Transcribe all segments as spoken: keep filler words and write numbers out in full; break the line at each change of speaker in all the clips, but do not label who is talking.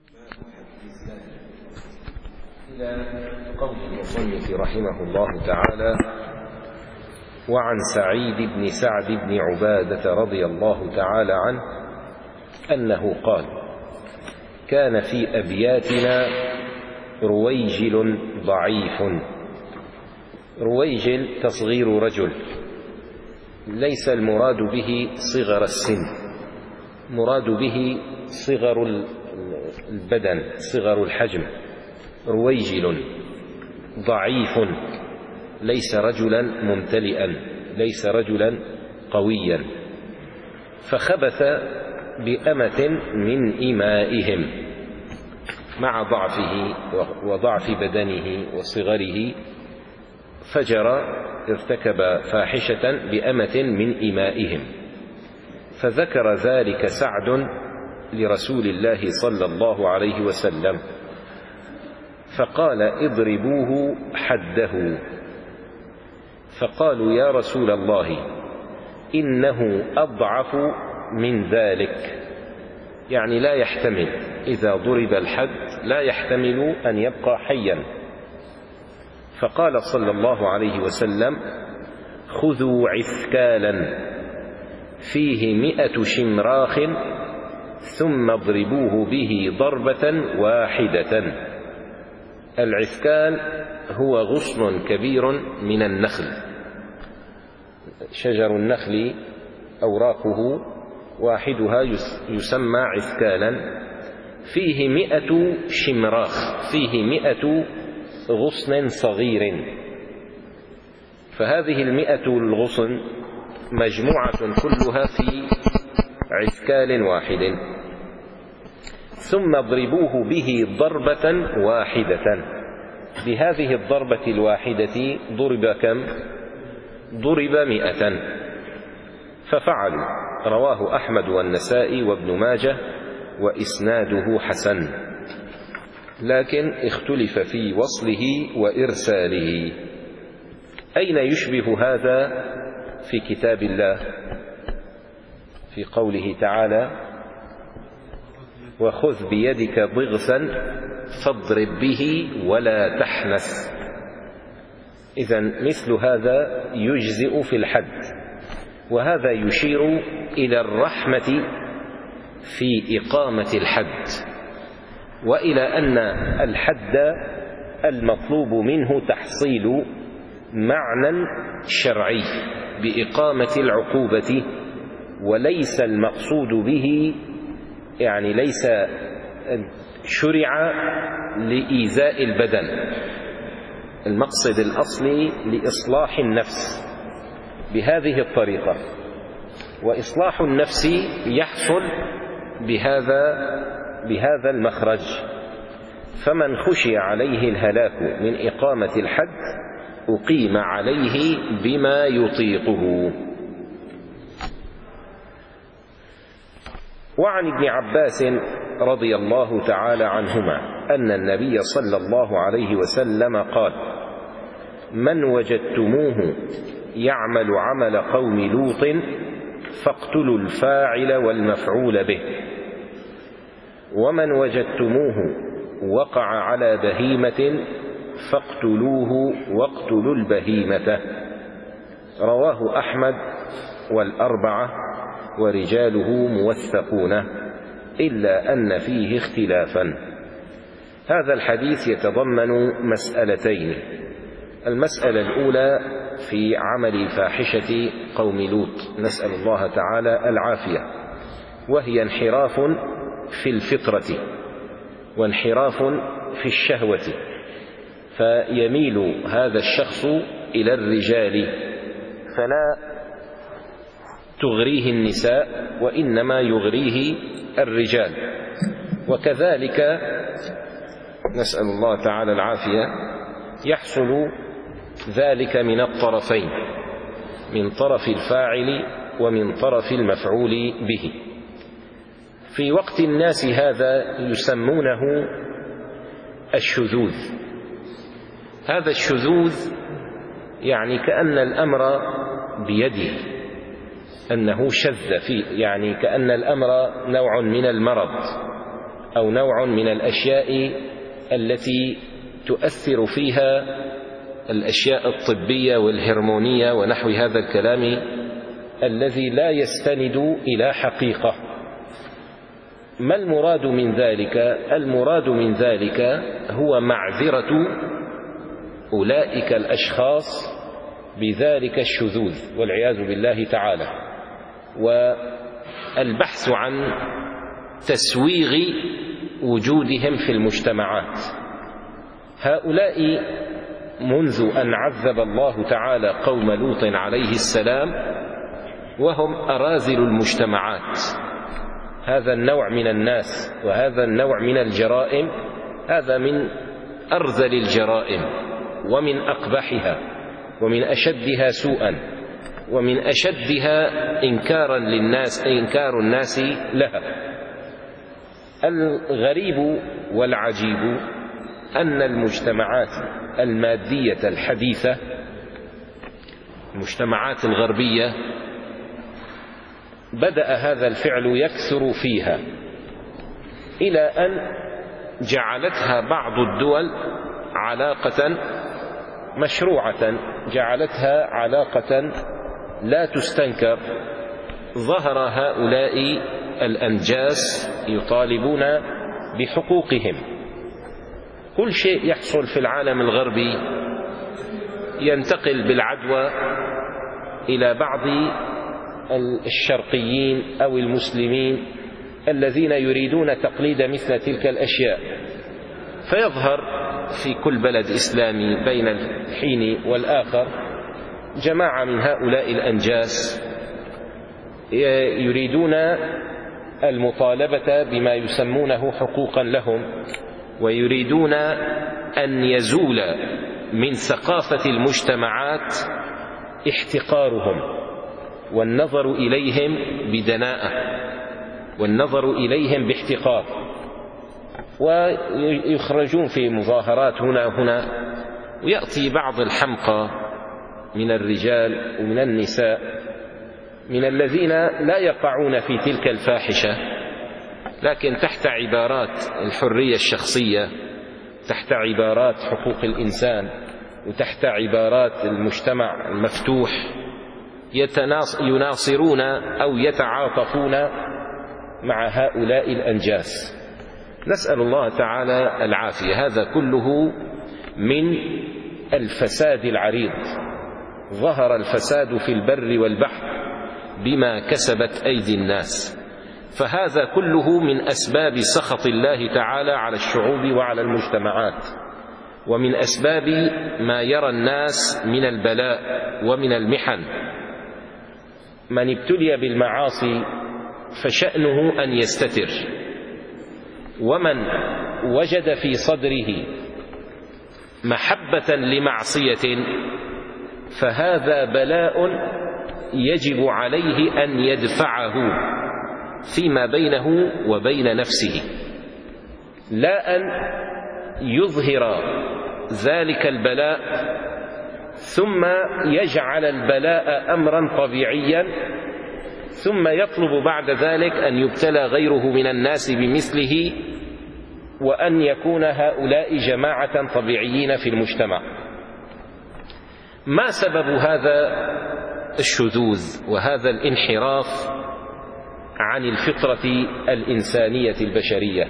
إلى قول المصنف رحمه الله تعالى: وعن سعيد بن سعد بن عبادة رضي الله تعالى عنه أنه قال: كان في أبياتنا رويجل ضعيف. رويجل تصغير رجل، ليس المراد به صغر السن، مراد به صغر البدن، صغر الحجم. رويجل ضعيف، ليس رجلا ممتلئا، ليس رجلا قويا. فخبث بأمة من إمائهم، مع ضعفه وضعف بدنه وصغره فجر، ارتكب فاحشة بأمة من إمائهم. فذكر ذلك سعد لرسول الله صلى الله عليه وسلم، فقال: اضربوه حده. فقالوا: يا رسول الله، إنه أضعف من ذلك، يعني لا يحتمل، إذا ضرب الحد لا يحتمل أن يبقى حيا. فقال صلى الله عليه وسلم: خذوا عثكالا فيه مئة شمراخ ثم اضربوه به ضربة واحدة. العثكال هو غصن كبير من النخل، شجر النخل أوراقه واحدها يسمى عثكالا، فيه مئة شمراخ، فيه مئة غصن صغير. فهذه المئة الغصن مجموعة كلها في عثكال واحد. ثم اضربوه به ضربة واحدة. بهذه الضربة الواحدة ضرب كم؟ ضرب مئة. ففعلوا. رواه أحمد والنسائي وابن ماجه وإسناده حسن، لكن اختلف في وصله وإرساله. أين يشبه هذا في كتاب الله؟ في قوله تعالى: وخذ بيدك ضغثا فاضرب به ولا تحنث. إذن مثل هذا يجزئ في الحد، وهذا يشير إلى الرحمة في إقامة الحد، وإلى أن الحد المطلوب منه تحصيل معنى شرعي بإقامة العقوبة، وليس المقصود به، يعني ليس شرع لإيذاء البدن. المقصد الأصلي لإصلاح النفس بهذه الطريقة، وإصلاح النفس يحصل بهذا بهذا المخرج. فمن خشي عليه الهلاك من إقامة الحد أقيم عليه بما يطيقه. وعن ابن عباس رضي الله تعالى عنهما أن النبي صلى الله عليه وسلم قال: من وجدتموه يعمل عمل قوم لوط فاقتلوا الفاعل والمفعول به، ومن وجدتموه وقع على بهيمة فاقتلوه واقتلوا البهيمة. رواه أحمد والأربعة ورجاله موثقون، إلا أن فيه اختلافا. هذا الحديث يتضمن مسألتين. المسألة الأولى في عمل فاحشة قوم لوط، نسأل الله تعالى العافية، وهي انحراف في الفطرة وانحراف في الشهوة، فيميل هذا الشخص إلى الرجال، فلا تغريه النساء وإنما يغريه الرجال. وكذلك نسأل الله تعالى العافية يحصل ذلك من الطرفين، من طرف الفاعل ومن طرف المفعول به. في وقت الناس هذا يسمونه الشذوذ. هذا الشذوذ يعني كأن الأمر بيده، أنه شذ فيه، يعني كأن الأمر نوع من المرض، أو نوع من الأشياء التي تؤثر فيها الأشياء الطبية والهرمونية ونحو هذا الكلام الذي لا يستند إلى حقيقة. ما المراد من ذلك؟ المراد من ذلك هو معذرة أولئك الأشخاص بذلك الشذوذ والعياذ بالله تعالى، والبحث عن تسويغ وجودهم في المجتمعات. هؤلاء منذ أن عذب الله تعالى قوم لوط عليه السلام وهم أرازل المجتمعات. هذا النوع من الناس وهذا النوع من الجرائم هذا من أرذل الجرائم ومن أقبحها ومن أشدها سوءا ومن أشدها إنكارا للناس إنكار الناس لها. الغريب والعجيب أن المجتمعات المادية الحديثة، المجتمعات الغربية، بدأ هذا الفعل يكثر فيها إلى أن جعلتها بعض الدول علاقة مشروعة، جعلتها علاقة لا تستنكر. ظهر هؤلاء الأنجاس يطالبون بحقوقهم. كل شيء يحصل في العالم الغربي ينتقل بالعدوى إلى بعض الشرقيين أو المسلمين الذين يريدون تقليد مثل تلك الأشياء، فيظهر في كل بلد إسلامي بين الحين والآخر جماعة من هؤلاء الأنجاس يريدون المطالبة بما يسمونه حقوقا لهم، ويريدون أن يزول من ثقافة المجتمعات احتقارهم والنظر إليهم بدناءة والنظر إليهم باحتقار، ويخرجون في مظاهرات هنا وهنا. ويأتي بعض الحمقى من الرجال ومن النساء من الذين لا يقعون في تلك الفاحشة، لكن تحت عبارات الحرية الشخصية، تحت عبارات حقوق الإنسان، وتحت عبارات المجتمع المفتوح يناصرون أو يتعاطفون مع هؤلاء الأنجاس. نسأل الله تعالى العافية. هذا كله من الفساد العريض. ظهر الفساد في البر والبحر بما كسبت أيدي الناس، فهذا كله من أسباب سخط الله تعالى على الشعوب وعلى المجتمعات، ومن أسباب ما يرى الناس من البلاء ومن المحن. من ابتلي بالمعاصي فشأنه أن يستتر، ومن وجد في صدره محبة لمعصية فهذا بلاء يجب عليه أن يدفعه فيما بينه وبين نفسه، لا أن يظهر ذلك البلاء ثم يجعل البلاء أمرا طبيعيا ثم يطلب بعد ذلك أن يبتلى غيره من الناس بمثله، وأن يكون هؤلاء جماعة طبيعيين في المجتمع. ما سبب هذا الشذوذ وهذا الانحراف عن الفطرة الإنسانية البشرية؟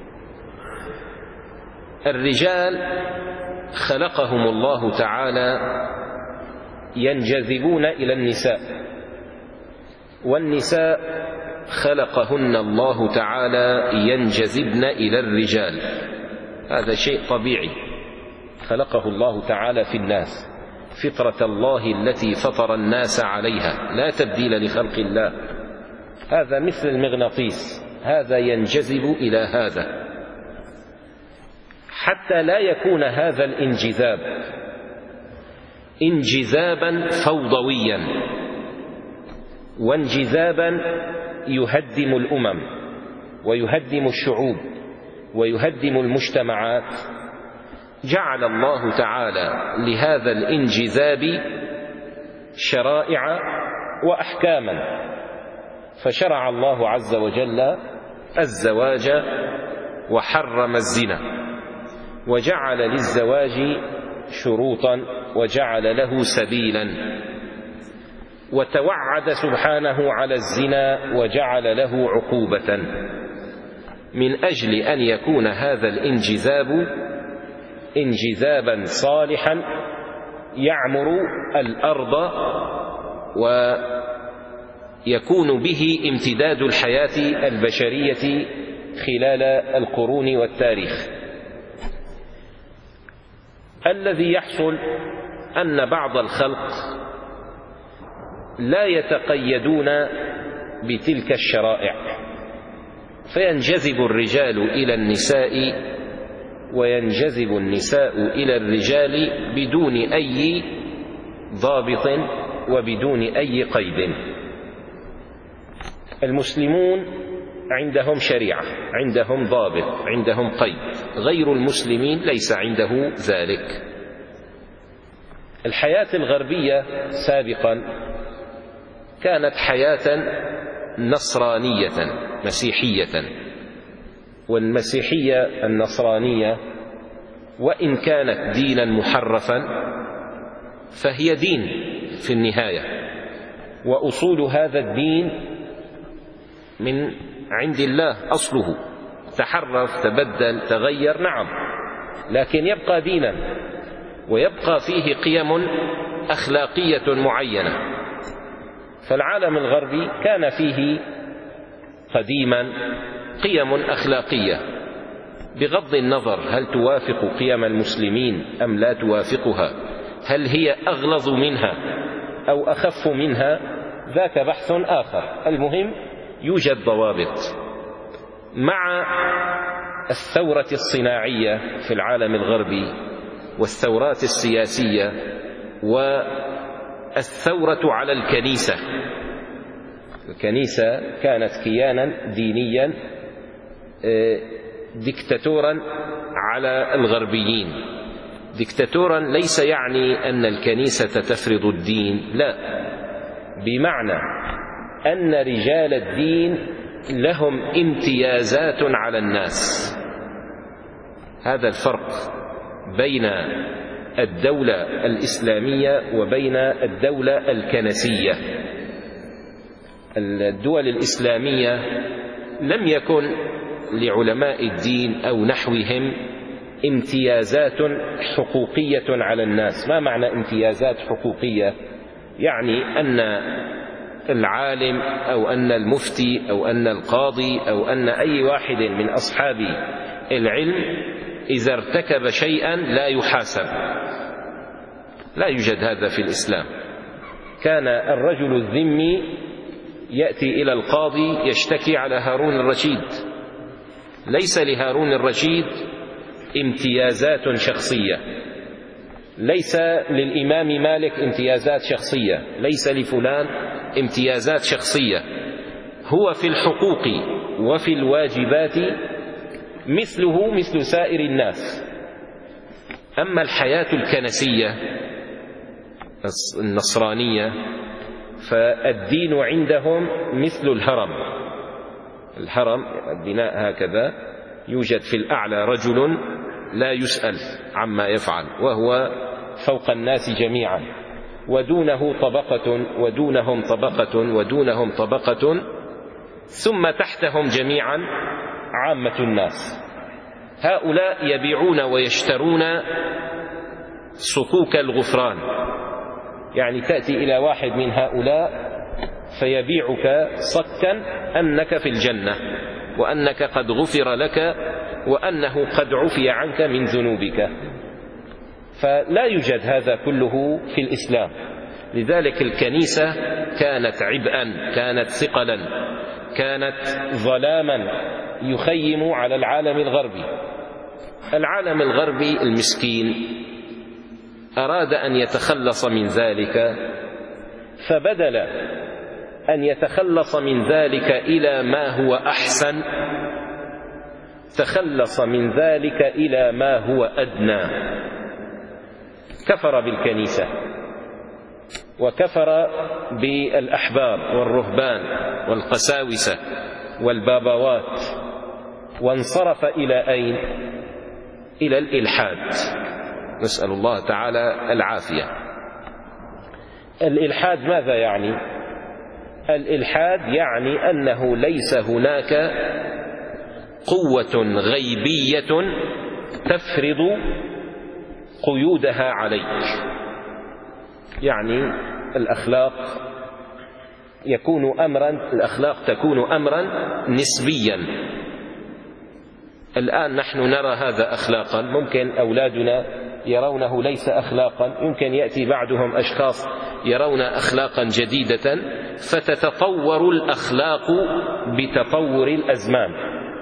الرجال خلقهم الله تعالى ينجذبون إلى النساء، والنساء خلقهن الله تعالى ينجذبن إلى الرجال. هذا شيء طبيعي خلقه الله تعالى في الناس، فطرة الله التي فطر الناس عليها، لا تبديل لخلق الله. هذا مثل المغناطيس، هذا ينجذب إلى هذا، حتى لا يكون هذا الانجذاب انجذابا فوضويا وانجذابا يهدم الأمم ويهدم الشعوب ويهدم المجتمعات. جعل الله تعالى لهذا الانجذاب شرائع وأحكاما، فشرع الله عز وجل الزواج وحرم الزنا، وجعل للزواج شروطا وجعل له سبيلا، وتوعد سبحانه على الزنا وجعل له عقوبة، من أجل أن يكون هذا الانجذاب انجذابا صالحا يعمر الأرض ويكون به امتداد الحياة البشرية خلال القرون والتاريخ. الذي يحصل أن بعض الخلق لا يتقيدون بتلك الشرائع، فينجذب الرجال إلى النساء وينجذب النساء إلى الرجال بدون أي ضابط وبدون أي قيد. المسلمون عندهم شريعة، عندهم ضابط، عندهم قيد، غير المسلمين ليس عنده ذلك. الحياة الغربية سابقا كانت حياة نصرانية مسيحية، والمسيحية النصرانية وإن كانت دينا محرفا فهي دين في النهاية، وأصول هذا الدين من عند الله، أصله تحرف تبدل تغير نعم، لكن يبقى دينا ويبقى فيه قيم أخلاقية معينة. فالعالم الغربي كان فيه قديما قيم أخلاقية بغض النظر هل توافق قيم المسلمين أم لا توافقها، هل هي أغلظ منها أو أخف منها، ذاك بحث آخر. المهم يوجد ضوابط. مع الثورة الصناعية في العالم الغربي والثورات السياسية والثورة على الكنيسة، الكنيسة كانت كيانا دينيا ديكتاتورا على الغربيين. ديكتاتورا ليس يعني أن الكنيسة تفرض الدين، لا، بمعنى أن رجال الدين لهم امتيازات على الناس. هذا الفرق بين الدولة الإسلامية وبين الدولة الكنسية. الدول الإسلامية لم يكن لعلماء الدين أو نحوهم امتيازات حقوقية على الناس. ما معنى امتيازات حقوقية؟ يعني أن العالم أو أن المفتي أو أن القاضي أو أن أي واحد من أصحاب العلم إذا ارتكب شيئا لا يحاسب. لا يوجد هذا في الإسلام. كان الرجل الذمي يأتي إلى القاضي يشتكي على هارون الرشيد، ليس لهارون الرشيد امتيازات شخصية، ليس للإمام مالك امتيازات شخصية، ليس لفلان امتيازات شخصية. هو في الحقوق وفي الواجبات مثله مثل سائر الناس. أما الحياة الكنسية النصرانية فالدين عندهم مثل الهرم. الهرم البناء هكذا، يوجد في الأعلى رجل لا يسأل عما يفعل وهو فوق الناس جميعا، ودونه طبقة ودونهم طبقة ودونهم طبقة، ثم تحتهم جميعا عامة الناس. هؤلاء يبيعون ويشترون صكوك الغفران، يعني تأتي إلى واحد من هؤلاء فيبيعك صكا أنك في الجنة وأنك قد غفر لك وأنه قد عفي عنك من ذنوبك. فلا يوجد هذا كله في الإسلام. لذلك الكنيسة كانت عبئا، كانت ثقلا، كانت ظلاما يخيم على العالم الغربي. العالم الغربي المسكين أراد أن يتخلص من ذلك، فبدل أن يتخلص من ذلك إلى ما هو أحسن تخلص من ذلك إلى ما هو أدنى. كفر بالكنيسة وكفر بالأحبار والرهبان والقساوسة والبابوات وانصرف إلى أين؟ إلى الإلحاد، نسأل الله تعالى العافية. الإلحاد ماذا يعني؟ الإلحاد يعني أنه ليس هناك قوة غيبية تفرض قيودها عليك. يعني الأخلاق يكون أمرا الأخلاق تكون أمرا نسبيا. الآن نحن نرى هذا أخلاقا، ممكن أولادنا يرونه ليس أخلاقا، يمكن يأتي بعدهم أشخاص يرون أخلاقا جديدة، فتتطور الأخلاق بتطور الأزمان،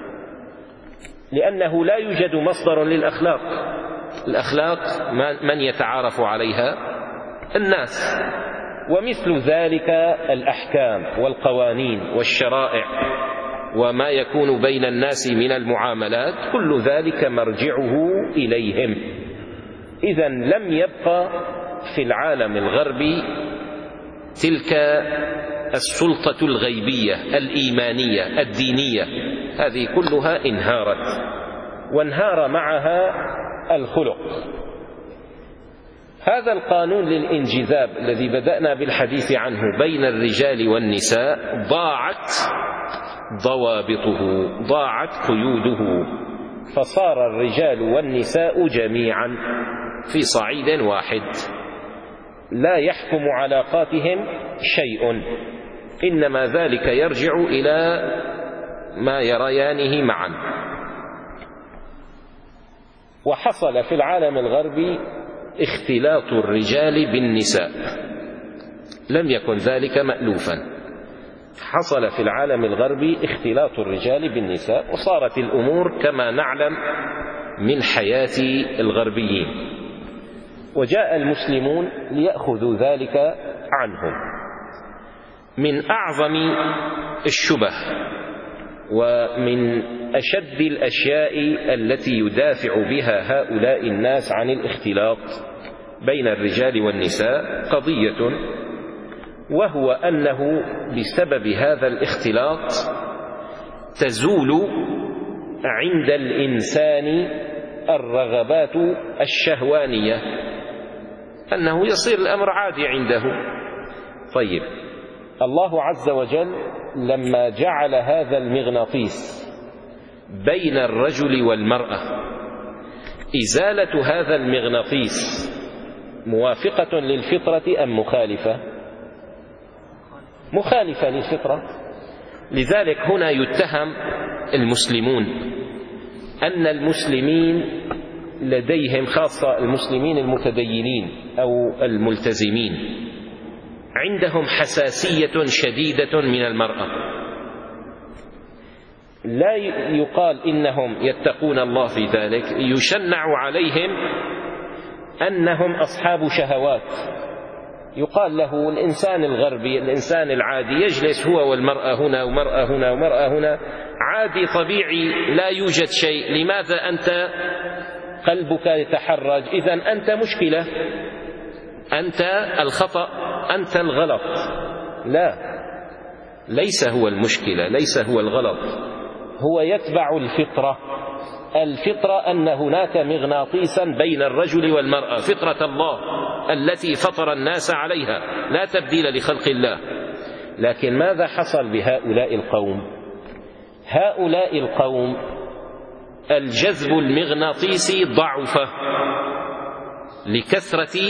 لأنه لا يوجد مصدر للأخلاق. الأخلاق من يتعارف عليها؟ الناس. ومثل ذلك الأحكام والقوانين والشرائع وما يكون بين الناس من المعاملات، كل ذلك مرجعه إليهم. إذن لم يبقى في العالم الغربي تلك السلطة الغيبية الإيمانية الدينية، هذه كلها انهارت، وانهار معها الخلق. هذا القانون للانجذاب الذي بدأنا بالحديث عنه بين الرجال والنساء ضاعت ضوابطه، ضاعت قيوده، فصار الرجال والنساء جميعا في صعيد واحد، لا يحكم علاقاتهم شيء، إنما ذلك يرجع إلى ما يريانه معا. وحصل في العالم الغربي اختلاط الرجال بالنساء، لم يكن ذلك مألوفا. حصل في العالم الغربي اختلاط الرجال بالنساء، وصارت الأمور كما نعلم من حياة الغربيين، وجاء المسلمون ليأخذوا ذلك عنهم. من أعظم الشبه ومن أشد الأشياء التي يدافع بها هؤلاء الناس عن الاختلاط بين الرجال والنساء قضية، وهو أنه بسبب هذا الاختلاط تزول عند الإنسان الرغبات الشهوانية، أنه يصير الأمر عادي عنده. طيب، الله عز وجل لما جعل هذا المغناطيس بين الرجل والمرأة، إزالة هذا المغناطيس موافقة للفطرة أم مخالفة؟ مخالفة للفطرة. لذلك هنا يتهم المسلمون أن المسلمين لديهم، خاصة المسلمين المتدينين أو الملتزمين، عندهم حساسية شديدة من المرأة. لا يقال إنهم يتقون الله في ذلك، يشنع عليهم أنهم أصحاب شهوات. يقال له الإنسان الغربي، الإنسان العادي يجلس هو والمرأة هنا ومرأة هنا ومرأة هنا، عادي طبيعي لا يوجد شيء، لماذا أنت قلبك يتحرج؟ إذن أنت مشكلة، أنت الخطأ، أنت الغلط. لا، ليس هو المشكلة، ليس هو الغلط، هو يتبع الفطرة. الفطرة أن هناك مغناطيسا بين الرجل والمرأة، فطرة الله التي فطر الناس عليها، لا تبديل لخلق الله. لكن ماذا حصل بهؤلاء القوم؟ هؤلاء القوم الجذب المغناطيسي ضعف لكثرة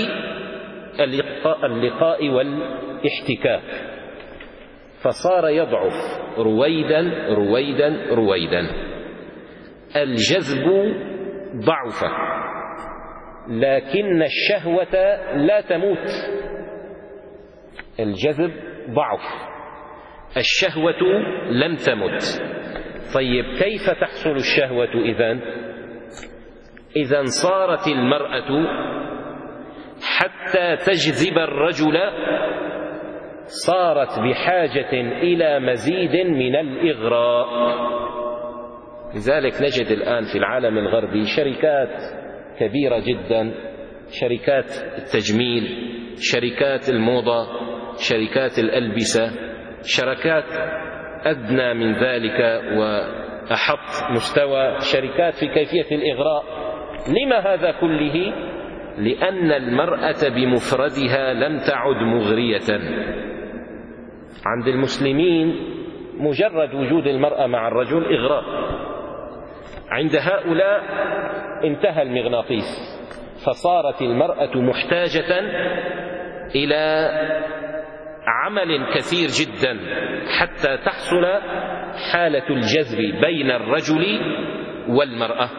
اللقاء والاحتكاك، فصار يضعف رويدا رويدا رويدا. الجذب ضعف، لكن الشهوة لا تموت. الجذب ضعف، الشهوة لم تمت. طيب، كيف تحصل الشهوة إذن؟ إذن صارت المرأة حتى تجذب الرجل صارت بحاجة إلى مزيد من الإغراء. لذلك نجد الآن في العالم الغربي شركات كبيرة جدا، شركات التجميل، شركات الموضة، شركات الألبسة، شركات أدنى من ذلك أحط مستوى شركات في كيفية الإغراء. لما هذا كله؟ لأن المرأة بمفردها لم تعد مغرية. عند المسلمين مجرد وجود المرأة مع الرجل إغراء، عند هؤلاء انتهى المغناطيس، فصارت المرأة محتاجة إلى عمل كثير جدا حتى تحصل حالة الجذب بين الرجل والمرأة.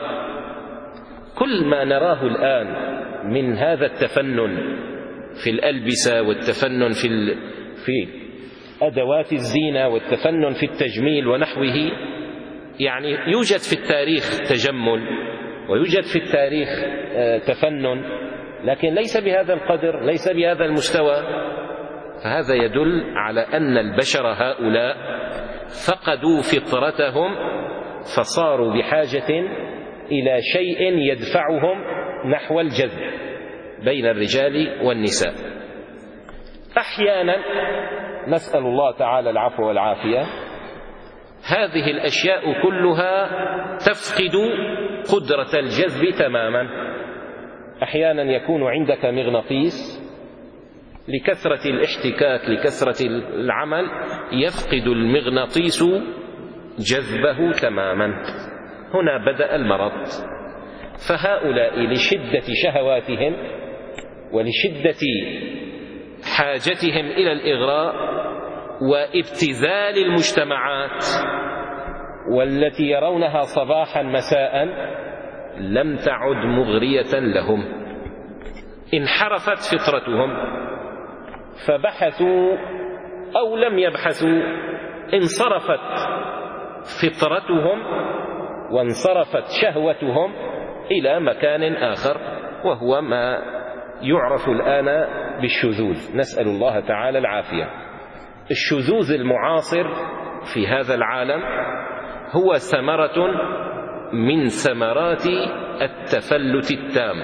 كل ما نراه الآن من هذا التفنن في الألبسة والتفنن في ال... في أدوات الزينة والتفنن في التجميل ونحوه، يعني يوجد في التاريخ تجمل ويوجد في التاريخ تفنن، لكن ليس بهذا القدر، ليس بهذا المستوى. فهذا يدل على أن البشر هؤلاء فقدوا فطرتهم، فصاروا بحاجة إلى شيء يدفعهم نحو الجذب بين الرجال والنساء. أحيانا نسأل الله تعالى العفو والعافية، هذه الأشياء كلها تفقد قدرة الجذب تماما. أحيانا يكون عندك مغناطيس لكثرة الاحتكاك، لكثرة العمل، يفقد المغناطيس جذبه تماما. هنا بدأ المرض. فهؤلاء لشدة شهواتهم ولشدة حاجتهم إلى الإغراء وابتذال المجتمعات والتي يرونها صباحا مساء لم تعد مغرية لهم. انحرفت فطرتهم، فبحثوا أو لم يبحثوا، انصرفت فطرتهم وانصرفت شهوتهم إلى مكان آخر، وهو ما يعرف الآن بالشذوذ. نسأل الله تعالى العافية. الشذوذ المعاصر في هذا العالم هو ثمرة من ثمرات التفلت التام.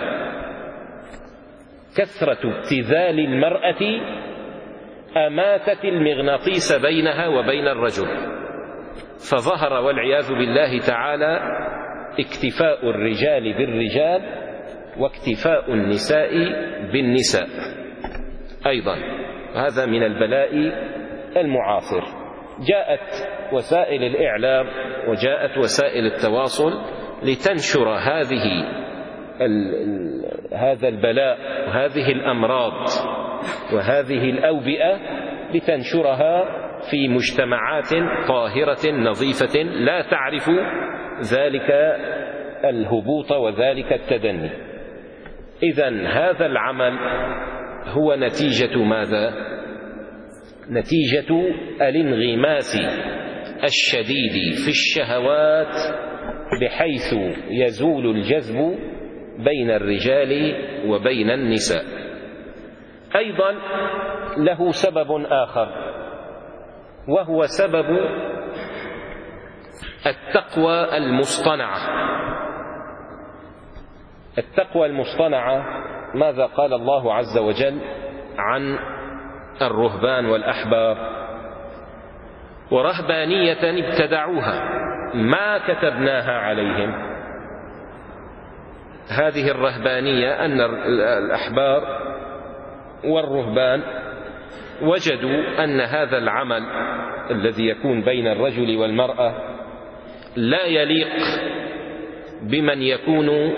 كثرة ابتذال المرأة أماتت المغناطيس بينها وبين الرجل، فظهر والعياذ بالله تعالى اكتفاء الرجال بالرجال واكتفاء النساء بالنساء أيضا. هذا من البلاء المعاصر. جاءت وسائل الإعلام وجاءت وسائل التواصل لتنشر هذه هذا البلاء وهذه الأمراض وهذه الأوبئة، لتنشرها في مجتمعات طاهرة نظيفة لا تعرف ذلك الهبوط وذلك التدني. إذن هذا العمل هو نتيجة ماذا؟ نتيجة الانغماس الشديد في الشهوات، بحيث يزول الجذب بين الرجال وبين النساء. أيضا له سبب آخر، وهو سبب التقوى المصطنعة. التقوى المصطنعة ماذا قال الله عز وجل عن الرهبان والأحبار؟ ورهبانية ابتدعوها ما كتبناها عليهم. هذه الرهبانية أن الأحبار والرهبان وجدوا أن هذا العمل الذي يكون بين الرجل والمرأة لا يليق بمن يكون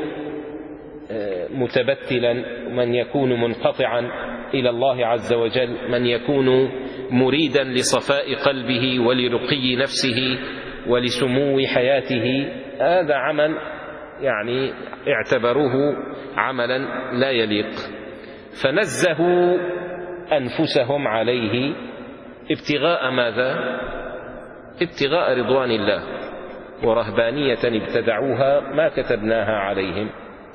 متبتلا، من يكون منقطعا إلى الله عز وجل، من يكون مريدا لصفاء قلبه ولرقي نفسه ولسمو حياته. هذا عمل يعني اعتبروه عملا لا يليق، فنزهوا أنفسهم عليه ابتغاء ماذا؟ ابتغاء رضوان الله. ورهبانية ابتدعوها ما كتبناها عليهم،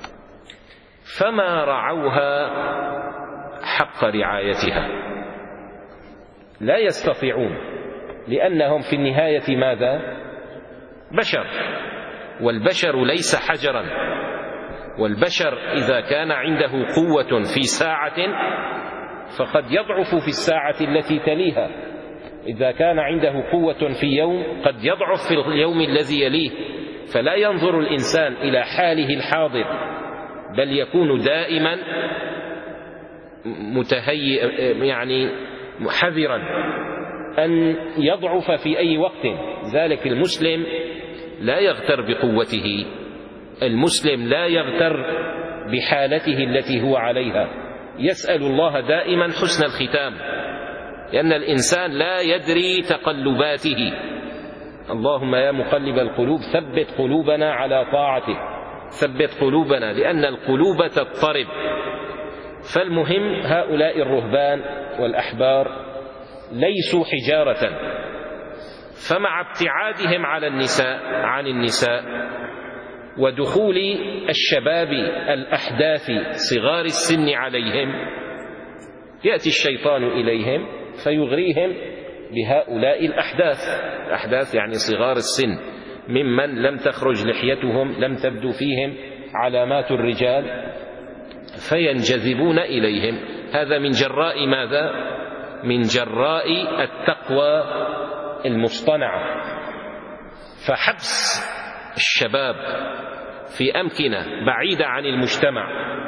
فما رعوها حق رعايتها. لا يستطيعون، لأنهم في النهاية ماذا؟ بشر، والبشر ليس حجرا. والبشر إذا كان عنده قوة في ساعة فقد يضعف في الساعة التي تليها. إذا كان عنده قوة في يوم قد يضعف في اليوم الذي يليه، فلا ينظر الإنسان إلى حاله الحاضر، بل يكون دائما متهيئ يعني حذرا أن يضعف في أي وقت. ذلك المسلم لا يغتر بقوته، المسلم لا يغتر بحالته التي هو عليها، يسأل الله دائما حسن الختام، لأن الإنسان لا يدري تقلباته. اللهم يا مقلب القلوب ثبت قلوبنا على طاعتك، ثبت قلوبنا، لأن القلوب تضطرب. فالمهم هؤلاء الرهبان والأحبار ليسوا حجارة، فمع ابتعادهم على النساء عن النساء ودخول الشباب الأحداث صغار السن عليهم، يأتي الشيطان إليهم فيغريهم بهؤلاء الأحداث، الأحداث يعني صغار السن، ممن لم تخرج لحيتهم، لم تبدو فيهم علامات الرجال، فينجذبون إليهم. هذا من جراء ماذا؟ من جراء التقوى المصطنعة. فحبس الشباب في أمكنة بعيدة عن المجتمع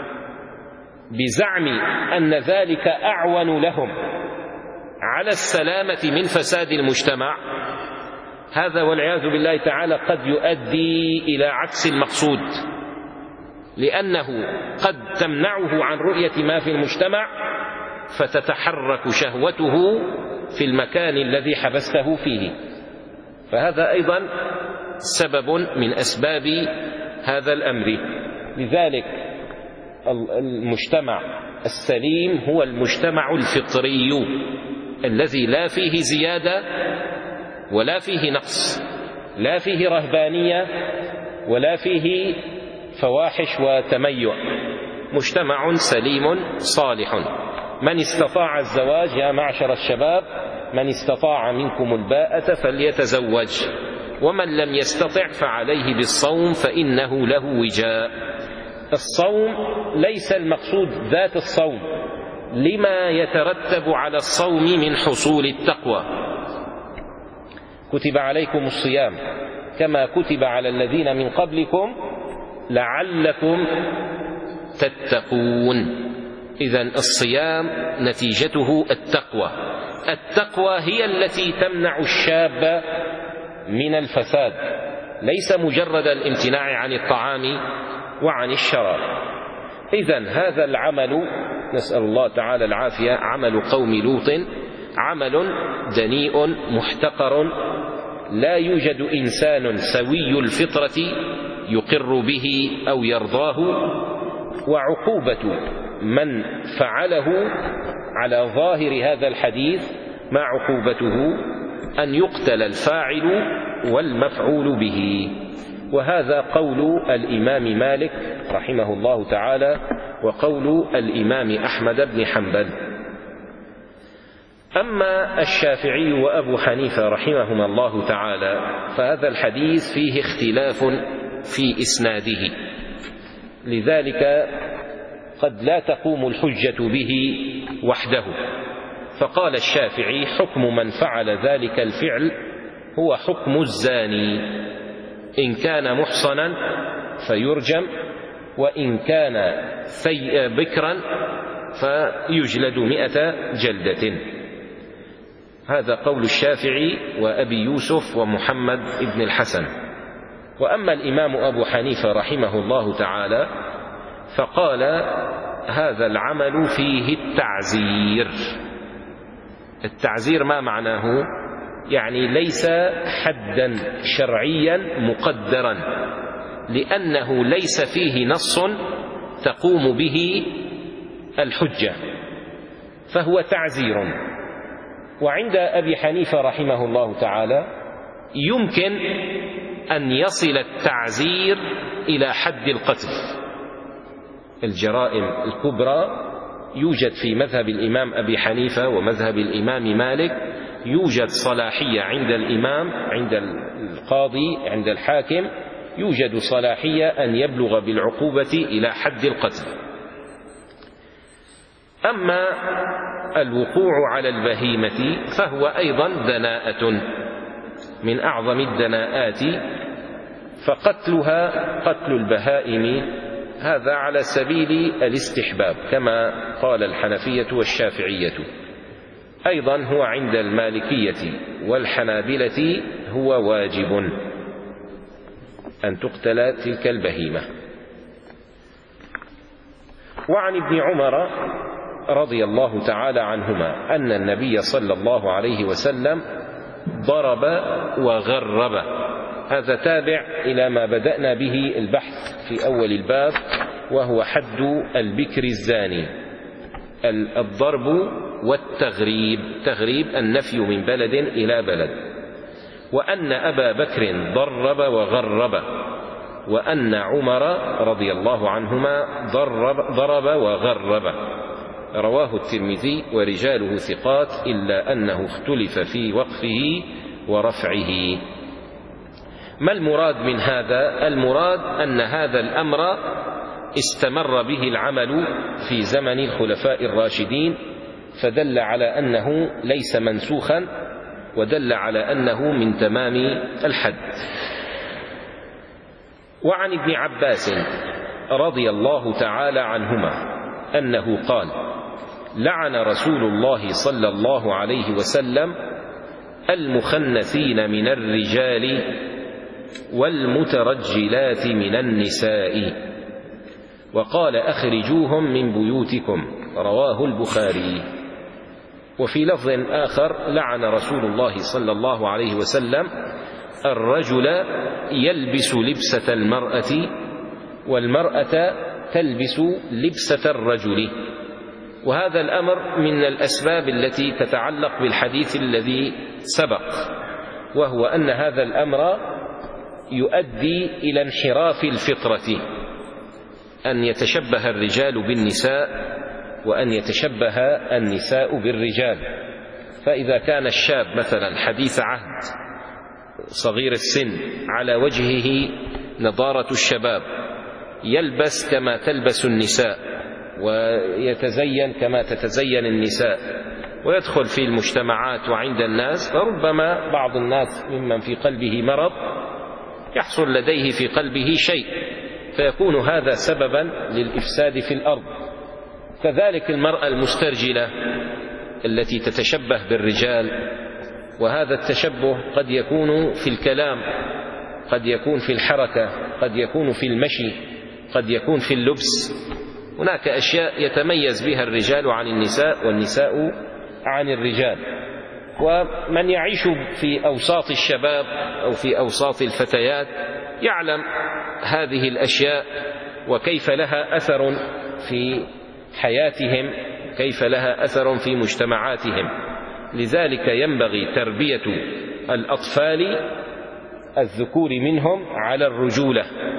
بزعم أن ذلك أعون لهم على السلامة من فساد المجتمع، هذا والعياذ بالله تعالى قد يؤدي إلى عكس المقصود، لأنه قد تمنعه عن رؤية ما في المجتمع فتتحرك شهوته في المكان الذي حبسته فيه. فهذا أيضا سبب من أسباب هذا الأمر. لذلك المجتمع السليم هو المجتمع الفطري الذي لا فيه زيادة ولا فيه نقص، لا فيه رهبانية ولا فيه فواحش وتميع، مجتمع سليم صالح. من استطاع الزواج يا معشر الشباب، من استطاع منكم الباءة فليتزوج، ومن لم يستطع فعليه بالصوم فإنه له وجاء. الصوم ليس المقصود ذات الصوم، لما يترتب على الصوم من حصول التقوى. كتب عليكم الصيام كما كتب على الذين من قبلكم لعلكم تتقون. إذن الصيام نتيجته التقوى، التقوى هي التي تمنع الشاب من الفساد، ليس مجرد الامتناع عن الطعام وعن الشراب. إذن هذا العمل نسأل الله تعالى العافية، عمل قوم لوط عمل دنيء محتقر، لا يوجد إنسان سوي الفطرة يقر به أو يرضاه، وعقوبة من فعله على ظاهر هذا الحديث ما عقوبته؟ أن يقتل الفاعل والمفعول به. وهذا قول الإمام مالك رحمه الله تعالى وقول الإمام أحمد بن حنبل. أما الشافعي وأبو حنيفة رحمهما الله تعالى فهذا الحديث فيه اختلاف في إسناده، لذلك قد لا تقوم الحجة به وحده. فقال الشافعي: حكم من فعل ذلك الفعل هو حكم الزاني، إن كان محصنا فيرجم، وإن كان بكرا فيجلد مئة جلدة. هذا قول الشافعي وأبي يوسف ومحمد بن الحسن. وأما الإمام أبو حنيفة رحمه الله تعالى فقال: هذا العمل فيه التعزير. التعزير ما معناه؟ يعني ليس حدا شرعيا مقدرا، لأنه ليس فيه نص تقوم به الحجة، فهو تعزير. وعند أبي حنيفة رحمه الله تعالى يمكن أن يصل التعزير إلى حد القتل. الجرائم الكبرى يوجد في مذهب الإمام أبي حنيفة ومذهب الإمام مالك يوجد صلاحية عند الإمام، عند القاضي، عند الحاكم، يوجد صلاحية أن يبلغ بالعقوبة إلى حد القتل. أما الوقوع على البهيمة فهو أيضا دناءة من أعظم الدناءات، فقتلها قتل البهائم هذا على سبيل الاستحباب كما قال الحنفية والشافعية. أيضا هو عند المالكية والحنابلة هو واجب أن تقتل تلك البهيمة. وعن ابن عمر رضي الله تعالى عنهما أن النبي صلى الله عليه وسلم ضرب وغرب. هذا تابع إلى ما بدأنا به البحث في أول الباب، وهو حد البكر الزاني، الضرب والتغريب. تغريب النفي من بلد إلى بلد. وأن أبا بكر ضرب وغرب، وأن عمر رضي الله عنهما ضرب, ضرب وغرب. رواه الترمذي ورجاله ثقات إلا أنه اختلف في وقفه ورفعه. ما المراد من هذا؟ المراد أن هذا الأمر استمر به العمل في زمن الخلفاء الراشدين، فدل على أنه ليس منسوخا، ودل على أنه من تمام الحد. وعن ابن عباس رضي الله تعالى عنهما أنه قال: لعن رسول الله صلى الله عليه وسلم المخنثين من الرجال والمترجلات من النساء، وقال: أخرجوهم من بيوتكم. رواه البخاري. وفي لفظ آخر: لعن رسول الله صلى الله عليه وسلم الرجل يلبس لبسة المرأة والمرأة تلبس لبسة الرجل. وهذا الأمر من الأسباب التي تتعلق بالحديث الذي سبق، وهو أن هذا الأمر يؤدي إلى انحراف الفطرة، أن يتشبه الرجال بالنساء وأن يتشبه النساء بالرجال. فإذا كان الشاب مثلا حديث عهد صغير السن على وجهه نضارة الشباب، يلبس كما تلبس النساء ويتزين كما تتزين النساء ويدخل في المجتمعات وعند الناس، فربما بعض الناس ممن في قلبه مرض يحصل لديه في قلبه شيء، فيكون هذا سببا للإفساد في الأرض. كذلك المرأة المسترجلة التي تتشبه بالرجال، وهذا التشبه قد يكون في الكلام، قد يكون في الحركة، قد يكون في المشي، قد يكون في اللبس. هناك أشياء يتميز بها الرجال عن النساء والنساء عن الرجال. ومن يعيش في أوساط الشباب أو في أوساط الفتيات يعلم هذه الأشياء وكيف لها أثر في حياتهم، كيف لها أثر في مجتمعاتهم. لذلك ينبغي تربية الأطفال الذكور منهم على الرجولة،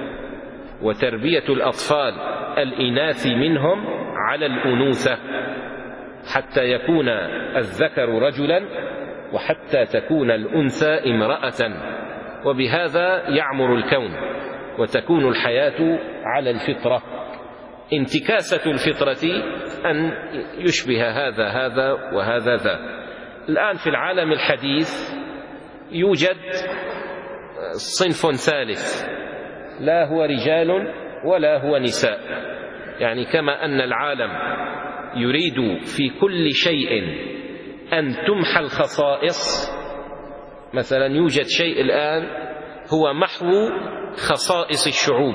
وتربية الأطفال الإناث منهم على الأنوثة، حتى يكون الذكر رجلا وحتى تكون الأنثى امرأة، وبهذا يعمر الكون وتكون الحياة على الفطرة. انتكاسة الفطرة أن يشبه هذا هذا وهذا ذا. الآن في العالم الحديث يوجد صنف ثالث، لا هو رجال ولا هو نساء. يعني كما أن العالم يريد في كل شيء أن تمحى الخصائص، مثلا يوجد شيء الآن هو محو خصائص الشعوب.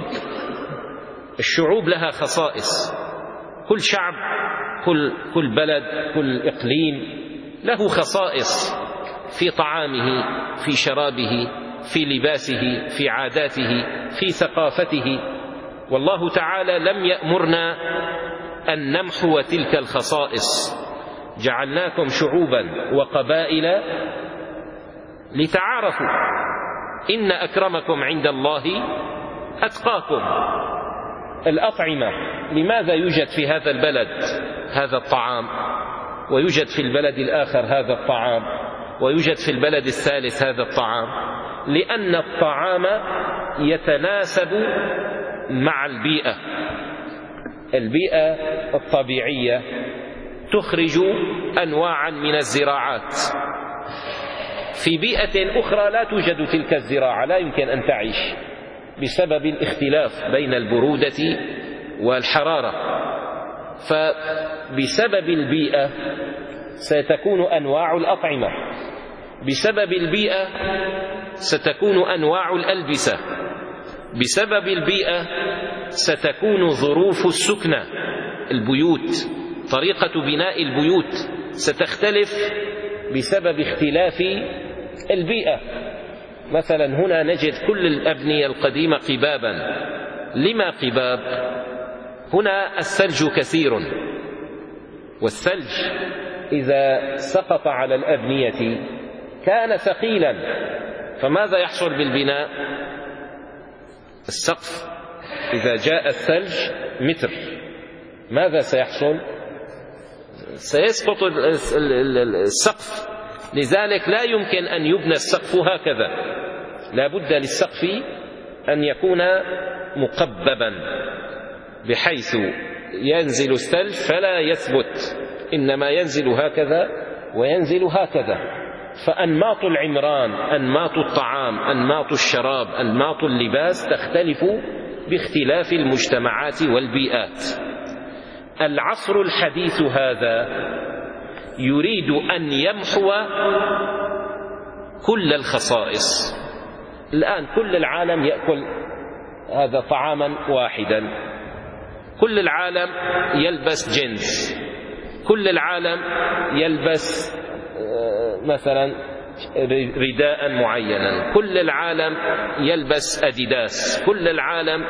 الشعوب لها خصائص، كل شعب، كل, كل بلد، كل إقليم له خصائص في طعامه، في شرابه، في لباسه، في عاداته، في ثقافته. والله تعالى لم يأمرنا أن نمحو تلك الخصائص، جعلناكم شعوبا وقبائل لتعارفوا، إن أكرمكم عند الله أتقاكم. الأطعمة، لماذا يوجد في هذا البلد هذا الطعام ويوجد في البلد الآخر هذا الطعام ويوجد في البلد الثالث هذا الطعام؟ لأن الطعام يتناسب مع البيئة. البيئة الطبيعية تخرج أنواعا من الزراعات، في بيئة أخرى لا توجد تلك الزراعة، لا يمكن أن تعيش بسبب الاختلاف بين البرودة والحرارة. فبسبب البيئة ستكون أنواع الأطعمة، بسبب البيئة ستكون أنواع الألبسة، بسبب البيئة ستكون ظروف السكنة، البيوت، طريقة بناء البيوت ستختلف بسبب اختلاف البيئة. مثلا هنا نجد كل الأبنية القديمة قبابا. لما قباب؟ هنا الثلج كثير، والثلج إذا سقط على الأبنية كان ثقيلا، فماذا يحصل بالبناء؟ السقف إذا جاء الثلج متر، ماذا سيحصل؟ سيسقط السقف. لذلك لا يمكن أن يبنى السقف هكذا، لا بد للسقف أن يكون مقببا بحيث ينزل الثلج فلا يثبت، إنما ينزل هكذا وينزل هكذا. فأنماط العمران، أنماط الطعام، أنماط الشراب، أنماط اللباس تختلف باختلاف المجتمعات والبيئات. العصر الحديث هذا يريد أن يمحو كل الخصائص. الآن كل العالم يأكل هذا طعاما واحدا، كل العالم يلبس جينز، كل العالم يلبس مثلا رداء معينا، كل العالم يلبس أديداس، كل العالم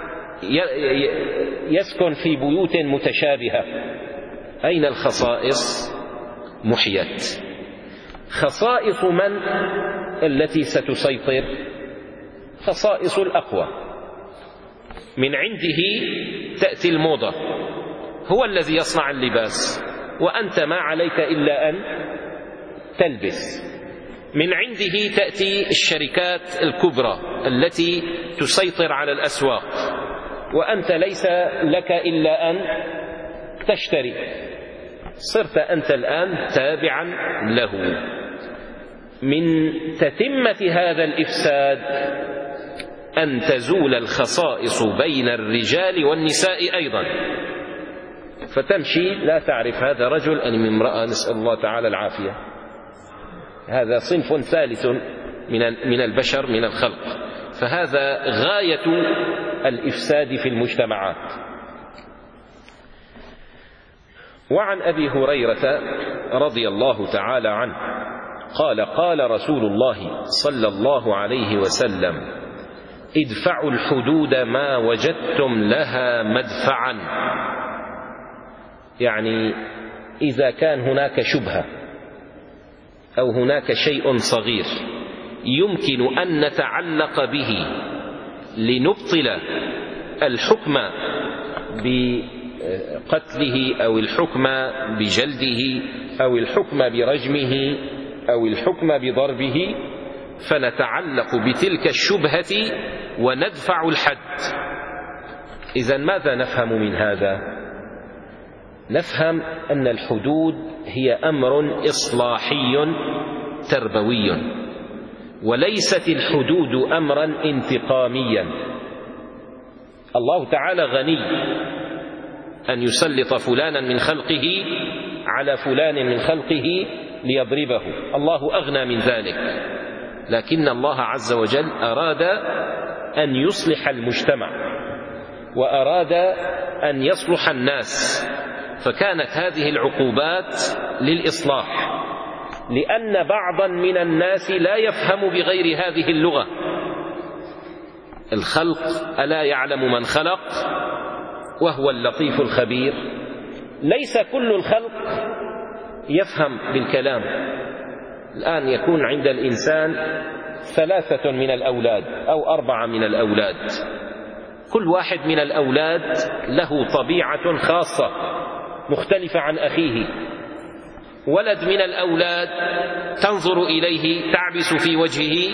يسكن في بيوت متشابهة. أين الخصائص؟ محيت. خصائص من التي ستسيطر؟ خصائص الأقوى. من عنده تأتي الموضة، هو الذي يصنع اللباس وأنت ما عليك إلا أن تلبس. من عنده تأتي الشركات الكبرى التي تسيطر على الأسواق، وأنت ليس لك إلا أن تشتري، صرت أنت الآن تابعا له. من تتمة هذا الإفساد أن تزول الخصائص بين الرجال والنساء أيضا، فتمشي لا تعرف هذا رجل أم امرأة، نسأل الله تعالى العافية. هذا صنف ثالث من البشر من الخلق، فهذا غاية الإفساد في المجتمعات. وعن أبي هريرة رضي الله تعالى عنه قال: قال رسول الله صلى الله عليه وسلم: ادفعوا الحدود ما وجدتم لها مدفعا. يعني إذا كان هناك شبهة أو هناك شيء صغير يمكن أن نتعلق به لنبطل الحكم بقتله أو الحكم بجلده أو الحكم برجمه أو الحكم بضربه، فنتعلق بتلك الشبهة وندفع الحد. إذن ماذا نفهم من هذا؟ نفهم أن الحدود هي أمر إصلاحي تربوي، وليست الحدود أمرا انتقاميا. الله تعالى غني أن يسلط فلانا من خلقه على فلان من خلقه ليضربه، الله أغنى من ذلك، لكن الله عز وجل أراد أن يصلح المجتمع وأراد أن يصلح الناس، فكانت هذه العقوبات للإصلاح، لأن بعضا من الناس لا يفهم بغير هذه اللغة. الخلق ألا يعلم من خلق وهو اللطيف الخبير؟ ليس كل الخلق يفهم بالكلام. الآن يكون عند الإنسان ثلاثة من الأولاد أو أربعة من الأولاد، كل واحد من الأولاد له طبيعة خاصة مختلفة عن أخيه. ولد من الأولاد تنظر إليه تعبس في وجهه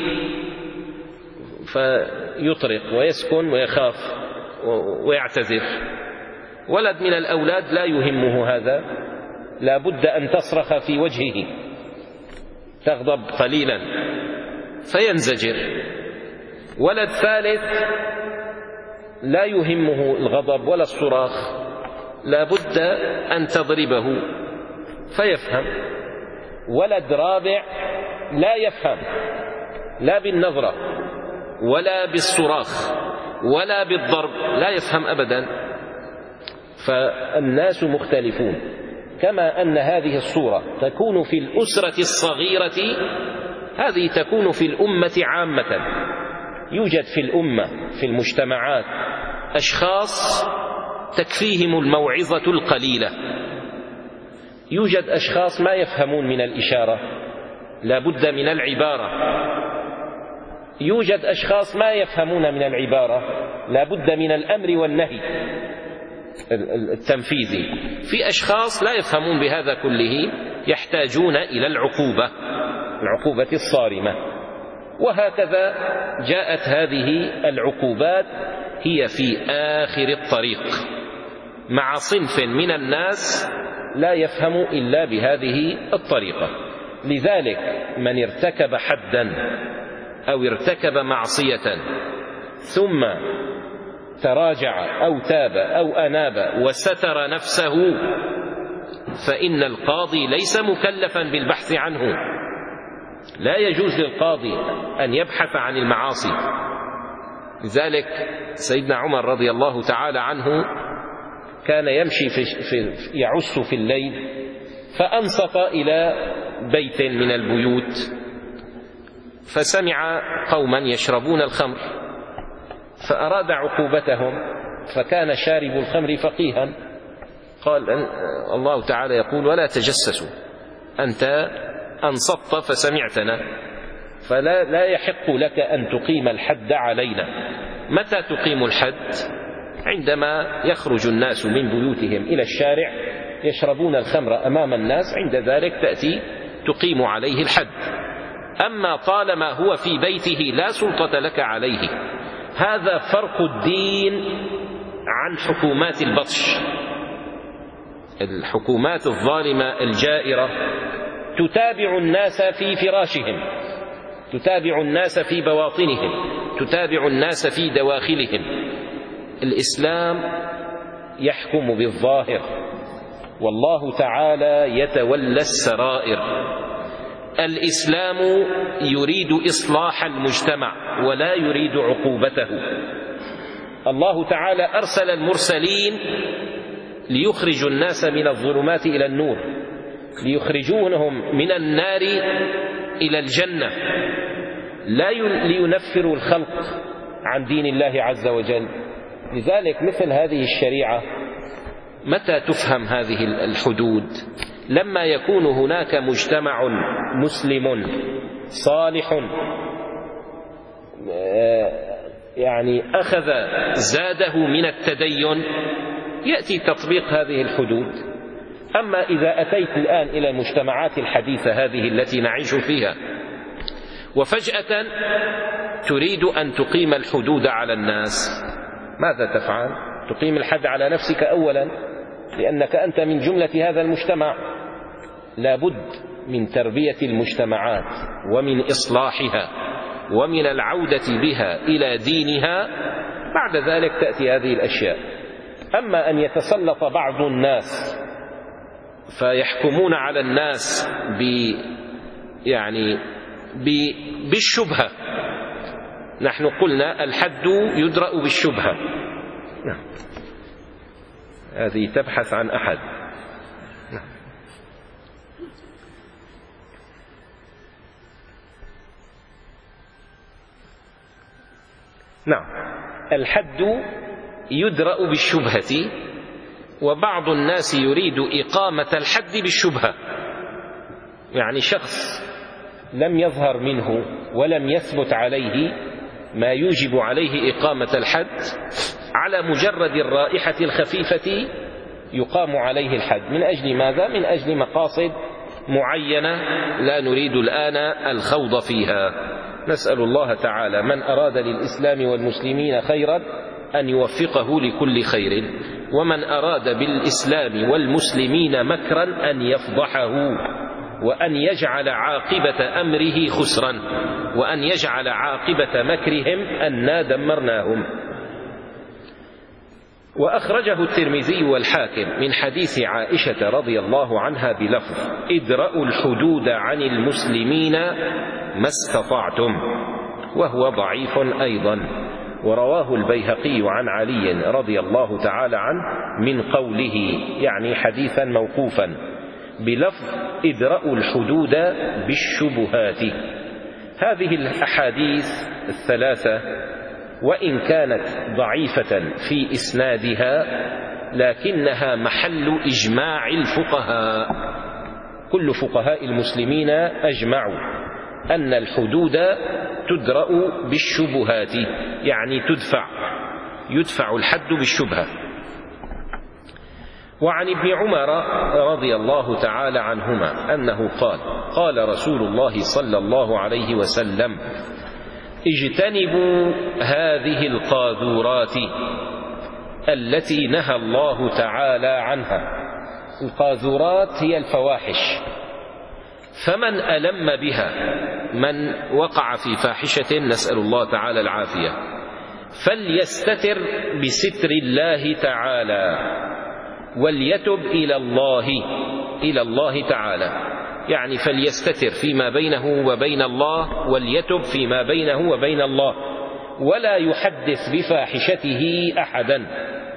فيطرق ويسكن ويخاف ويعتذر. ولد من الأولاد لا يهمه هذا، لا بد أن تصرخ في وجهه، تغضب قليلا فينزجر. ولد ثالث لا يهمه الغضب ولا الصراخ، لا بد أن تضربه فيفهم. ولد رابع لا يفهم لا بالنظرة ولا بالصراخ ولا بالضرب، لا يفهم أبدا. فالناس مختلفون. كما أن هذه الصورة تكون في الأسرة الصغيرة، هذه تكون في الأمة عامة. يوجد في الأمة في المجتمعات أشخاص تكفيهم الموعظة القليلة، يوجد أشخاص ما يفهمون من الإشارة، لا بد من العبارة. يوجد أشخاص ما يفهمون من العبارة، لا بد من الأمر والنهي التنفيذي. في أشخاص لا يفهمون بهذا كله، يحتاجون إلى العقوبة، العقوبة الصارمة. وهكذا جاءت هذه العقوبات هي في آخر الطريق مع صنف من الناس لا يفهم إلا بهذه الطريقة. لذلك من ارتكب حدا أو ارتكب معصية ثم تراجع أو تاب أو أناب وستر نفسه، فإن القاضي ليس مكلفا بالبحث عنه. لا يجوز للقاضي أن يبحث عن المعاصي. لذلك سيدنا عمر رضي الله تعالى عنه كان يمشي في في يعس في الليل، فأنصت إلى بيت من البيوت فسمع قوما يشربون الخمر، فأراد عقوبتهم، فكان شارب الخمر فقيها. قال الله تعالى يقول: ولا تجسسوا، أنت أنصت فسمعتنا، فلا لا يحق لك أن تقيم الحد علينا. متى تقيم الحد؟ عندما يخرج الناس من بيوتهم إلى الشارع يشربون الخمر أمام الناس، عند ذلك تأتي تقيم عليه الحد. أما طالما هو في بيته لا سلطة لك عليه. هذا فرق الدين عن حكومات البطش. الحكومات الظالمة الجائرة تتابع الناس في فراشهم، تتابع الناس في بواطنهم، تتابع الناس في دواخلهم. الإسلام يحكم بالظاهر، والله تعالى يتولى السرائر. الإسلام يريد إصلاح المجتمع ولا يريد عقوبته. الله تعالى أرسل المرسلين ليخرجوا الناس من الظلمات إلى النور، ليخرجونهم من النار إلى الجنة، لا لينفروا الخلق عن دين الله عز وجل. لذلك مثل هذه الشريعة متى تفهم هذه الحدود؟ لما يكون هناك مجتمع مسلم صالح يعني أخذ زاده من التدين، يأتي تطبيق هذه الحدود. أما إذا أتيت الآن إلى المجتمعات الحديثة هذه التي نعيش فيها وفجأة تريد أن تقيم الحدود على الناس، ماذا تفعل؟ تقيم الحد على نفسك أولا، لأنك أنت من جملة هذا المجتمع. لابد من تربية المجتمعات ومن إصلاحها ومن العودة بها إلى دينها، بعد ذلك تأتي هذه الأشياء. أما أن يتسلط بعض الناس فيحكمون على الناس ب يعني ب بالشبهة، نحن قلنا الحد يدرأ بالشبهة. هذه تبحث عن أحد. نعم، الحد يدرأ بالشبهة، وبعض الناس يريد إقامة الحد بالشبهة. يعني شخص لم يظهر منه ولم يثبت عليه ما يوجب عليه إقامة الحد، على مجرد الرائحة الخفيفة يقام عليه الحد. من أجل ماذا؟ من أجل مقاصد معينة لا نريد الآن الخوض فيها. نسأل الله تعالى من أراد للإسلام والمسلمين خيرا أن يوفقه لكل خير، ومن أراد بالإسلام والمسلمين مكرا أن يفضحه وأن يجعل عاقبة أمره خسرا وأن يجعل عاقبة مكرهم أنا دمرناهم. وأخرجه الترمذي والحاكم من حديث عائشة رضي الله عنها بلفظ: ادرأوا الحدود عن المسلمين ما استطعتم، وهو ضعيف أيضا. ورواه البيهقي عن علي رضي الله تعالى عنه من قوله، يعني حديثا موقوفا، بلفظ: ادرأوا الحدود بالشبهات. هذه الأحاديث الثلاثة وإن كانت ضعيفة في إسنادها لكنها محل إجماع الفقهاء. كل فقهاء المسلمين أجمعوا أن الحدود تدرأ بالشبهات، يعني تدفع يدفع الحد بالشبهة. وعن ابن عمر رضي الله تعالى عنهما أنه قال: قال رسول الله صلى الله عليه وسلم: اجتنبوا هذه القاذورات التي نهى الله تعالى عنها. القاذورات هي الفواحش، فمن ألم بها، من وقع في فاحشة نسأل الله تعالى العافية، فليستتر بستر الله تعالى وليتب إلى الله إلى الله تعالى، يعني فليستتر فيما بينه وبين الله وليتب فيما بينه وبين الله، ولا يحدث بفاحشته أحدا،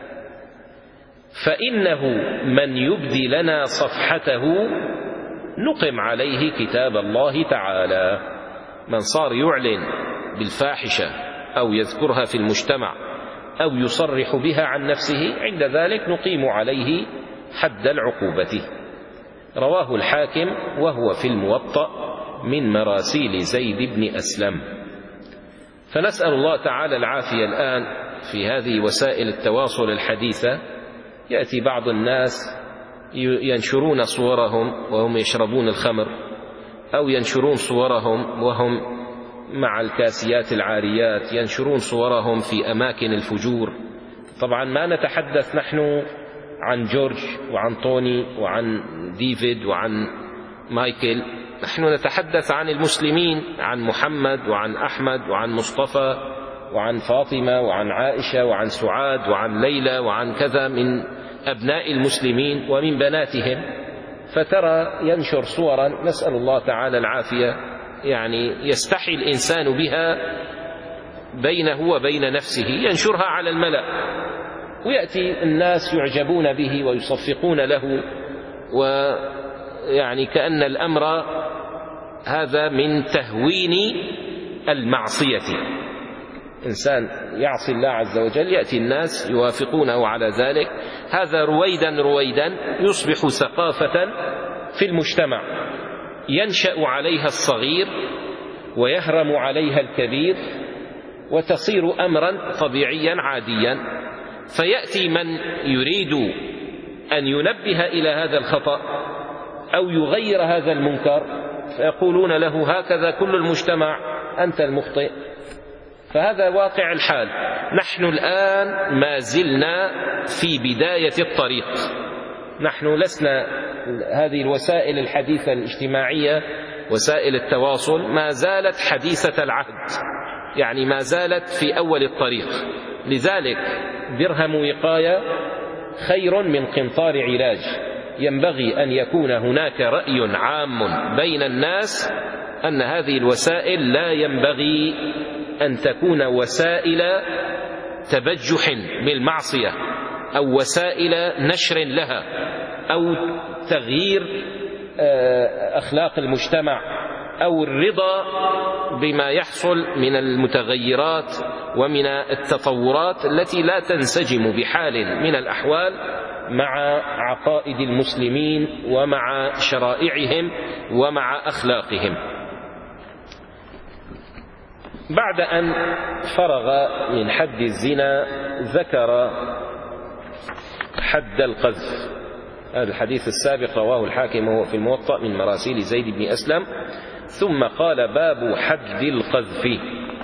فإنه من يبدي لنا صفحته نقم عليه كتاب الله تعالى. من صار يعلن بالفاحشة أو يذكرها في المجتمع أو يصرح بها عن نفسه، عند ذلك نقيم عليه حد العقوبة. رواه الحاكم وهو في الموطأ من مراسيل زيد بن أسلم. فنسأل الله تعالى العافية. الآن في هذه وسائل التواصل الحديثة يأتي بعض الناس ينشرون صورهم وهم يشربون الخمر، أو ينشرون صورهم وهم مع الكاسيات العاريات، ينشرون صورهم في أماكن الفجور. طبعا ما نتحدث نحن عن جورج وعن طوني وعن ديفيد وعن مايكل، نحن نتحدث عن المسلمين، عن محمد وعن أحمد وعن مصطفى وعن فاطمة وعن عائشة وعن سعاد وعن ليلى وعن كذا من أبناء المسلمين ومن بناتهم. فترى ينشر صورا نسأل الله تعالى العافية، يعني يستحي الإنسان بها بينه وبين نفسه، ينشرها على الملأ، ويأتي الناس يعجبون به ويصفقون له، ويعني كأن الأمر هذا من تهوين المعصية. إنسان يعصي الله عز وجل يأتي الناس يوافقونه على ذلك، هذا رويدا رويدا يصبح ثقافة في المجتمع، ينشأ عليها الصغير ويهرم عليها الكبير، وتصير أمرا طبيعيا عاديا. فيأتي من يريد أن ينبه إلى هذا الخطأ أو يغير هذا المنكر فيقولون له: هكذا كل المجتمع، أنت المخطئ. فهذا واقع الحال. نحن الآن ما زلنا في بداية الطريق، نحن لسنا، هذه الوسائل الحديثة الاجتماعية وسائل التواصل ما زالت حديثة العهد، يعني ما زالت في أول الطريق. لذلك درهم وقاية خير من قنطار علاج. ينبغي أن يكون هناك رأي عام بين الناس أن هذه الوسائل لا ينبغي أن تكون وسائل تبجح بالمعصية أو وسائل نشر لها أو تغيير أخلاق المجتمع أو الرضا بما يحصل من المتغيرات ومن التطورات التي لا تنسجم بحال من الأحوال مع عقائد المسلمين ومع شرائعهم ومع أخلاقهم. بعد أن فرغ من حد الزنا ذكر حد القذف. هذا الحديث السابق رواه الحاكم وهو في الموطأ من مراسيل زيد بن أسلم. ثم قال: باب حد القذف.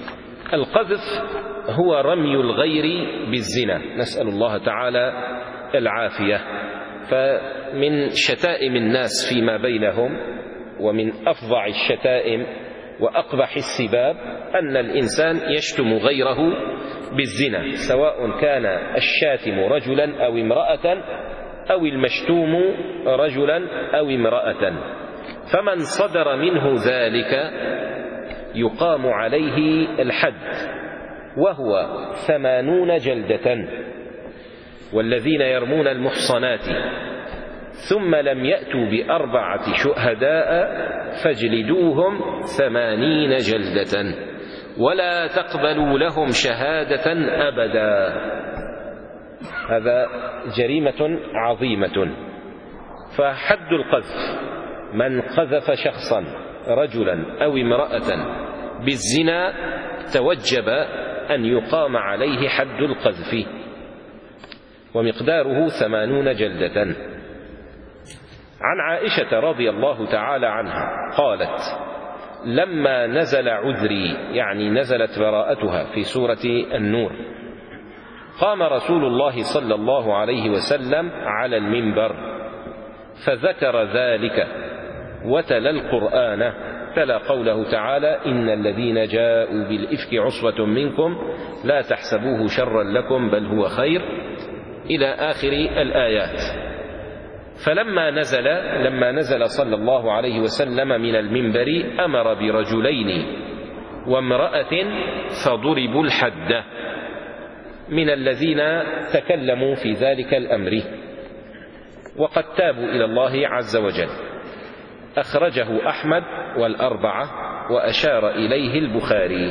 القذف هو رمي الغير بالزنا، نسأل الله تعالى العافية. فمن شتائم الناس فيما بينهم ومن أفظع الشتائم وأقبح السباب أن الإنسان يشتم غيره بالزنا، سواء كان الشاتم رجلا أو امرأة أو المشتوم رجلا أو امرأة. فمن صدر منه ذلك يقام عليه الحد، وهو ثمانون جلدة. والذين يرمون المحصنات ثم لم يأتوا بأربعة شهداء فاجلدوهم ثمانين جلدة ولا تقبلوا لهم شهادة أبدا. هذا جريمة عظيمة. فحد القذف من قذف شخصا رجلا أو امرأة بالزنا توجب أن يقام عليه حد القذف، ومقداره ثمانون جلدة. عن عائشة رضي الله تعالى عنها قالت: لما نزل عذري، يعني نزلت براءتها في سورة النور، قام رسول الله صلى الله عليه وسلم على المنبر فذكر ذلك وتلا القرآن، تلا قوله تعالى: إن الذين جاءوا بالإفك عصبة منكم لا تحسبوه شرا لكم بل هو خير، إلى آخر الآيات. فلما نزل لما نزل صلى الله عليه وسلم من المنبر أمر برجلين وامرأة فضربوا الحد من الذين تكلموا في ذلك الأمر، وقد تابوا إلى الله عز وجل. أخرجه أحمد والأربعة وأشار إليه البخاري.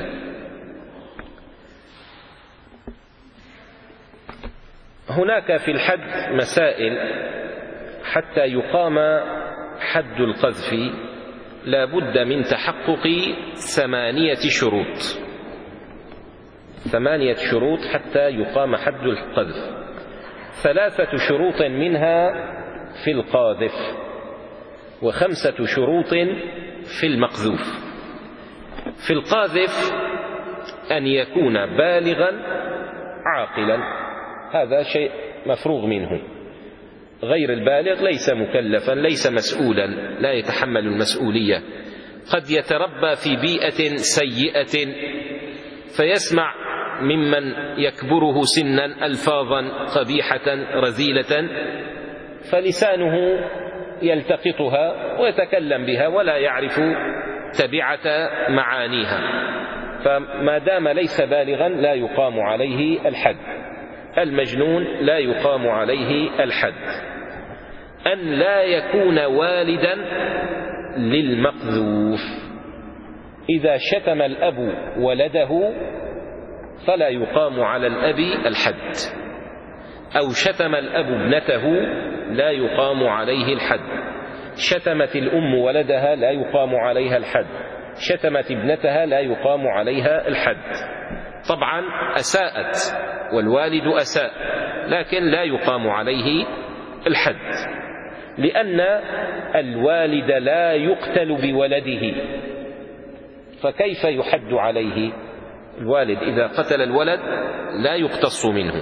هناك في الحد مسائل. حتى يقام حد القذف لا بد من تحقق ثمانية شروط ثمانية شروط حتى يقام حد القذف. ثلاثة شروط منها في القاذف، وخمسة شروط في المقذوف. في القاذف أن يكون بالغا عاقلا، هذا شيء مفروغ منه. غير البالغ ليس مكلفا، ليس مسؤولا، لا يتحمل المسؤولية. قد يتربى في بيئة سيئة فيسمع ممن يكبره سنا ألفاظا قبيحة رذيلة، فلسانه يلتقطها ويتكلم بها ولا يعرف تبعة معانيها. فما دام ليس بالغا لا يقام عليه الحد. المجنون لا يقام عليه الحد. أن لا يكون والدا للمقذوف. إذا شتم الأب ولده فلا يقام على الأب الحد، أو شتم الأب ابنته لا يقام عليه الحد. شتمت الأم ولدها لا يقام عليها الحد. شتمت ابنتها لا يقام عليها الحد. طبعا أساءت والوالد أساء، لكن لا يقام عليه الحد، لأن الوالد لا يقتل بولده، فكيف يحد عليه؟ الوالد إذا قتل الولد لا يقتص منه.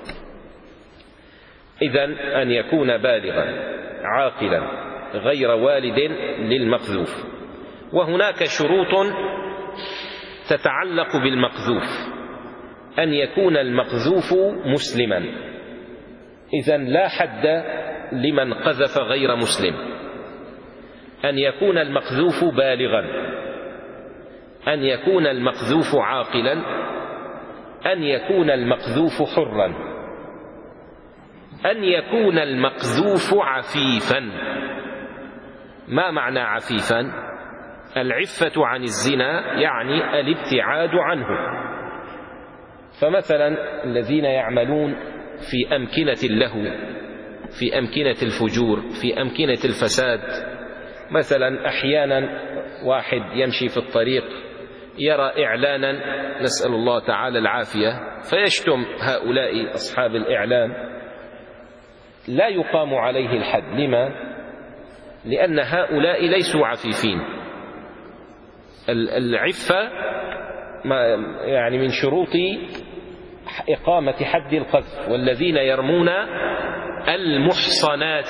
إذن أن يكون بالغا عاقلا غير والد للمقذوف. وهناك شروط تتعلق بالمقذوف: أن يكون المقذوف مسلما. إذن لا حد لمن قذف غير مسلم. أن يكون المقذوف بالغا، أن يكون المقذوف عاقلا، أن يكون المقذوف حرا، أن يكون المقذوف عفيفا. ما معنى عفيفا؟ العفة عن الزنا يعني الابتعاد عنه. فمثلا الذين يعملون في أمكنة اللهو، في أمكنة الفجور، في أمكنة الفساد، مثلا أحيانا واحد يمشي في الطريق يرى إعلانا، نسأل الله تعالى العافية، فيشتم هؤلاء أصحاب الإعلان، لا يقام عليه الحد. لما؟ لأن هؤلاء ليسوا عفيفين. العفة يعني من شروط إقامة حد القذف. والذين يرمون المحصنات.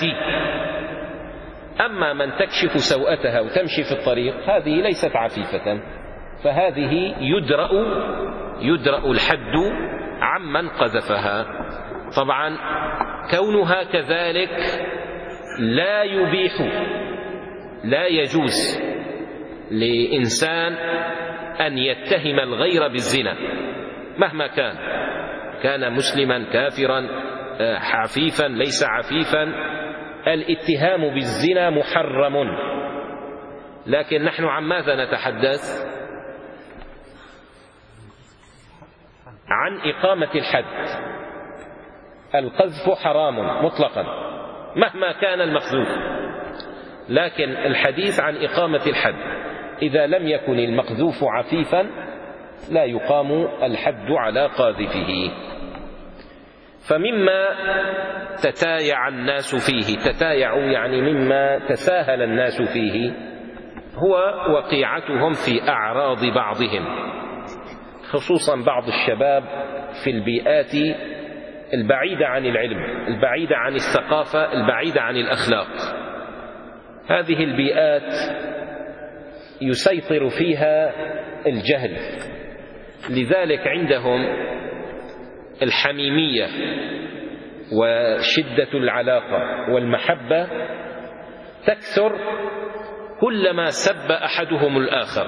أما من تكشف سوءتها وتمشي في الطريق هذه ليست عفيفة، فهذه يدرأ يدرأ الحد عمن قذفها. طبعا كونها كذلك لا يبيح، لا يجوز لإنسان أن يتهم الغير بالزنا مهما كان، كان مسلما كافرا عفيفا ليس عفيفا. الاتهام بالزنا محرم. لكن نحن عن ماذا نتحدث؟ عن إقامة الحد. القذف حرام مطلقا مهما كان المقذوف، لكن الحديث عن إقامة الحد. إذا لم يكن المقذوف عفيفا لا يقام الحد على قاذفه. فمما تتايع الناس فيه، تتايع يعني مما تساهل الناس فيه، هو وقيعتهم في أعراض بعضهم، خصوصا بعض الشباب في البيئات البعيدة عن العلم، البعيدة عن الثقافة، البعيدة عن الأخلاق. هذه البيئات يسيطر فيها الجهل، لذلك عندهم الحميمية وشدة العلاقة والمحبة تكثر كلما سب أحدهم الآخر.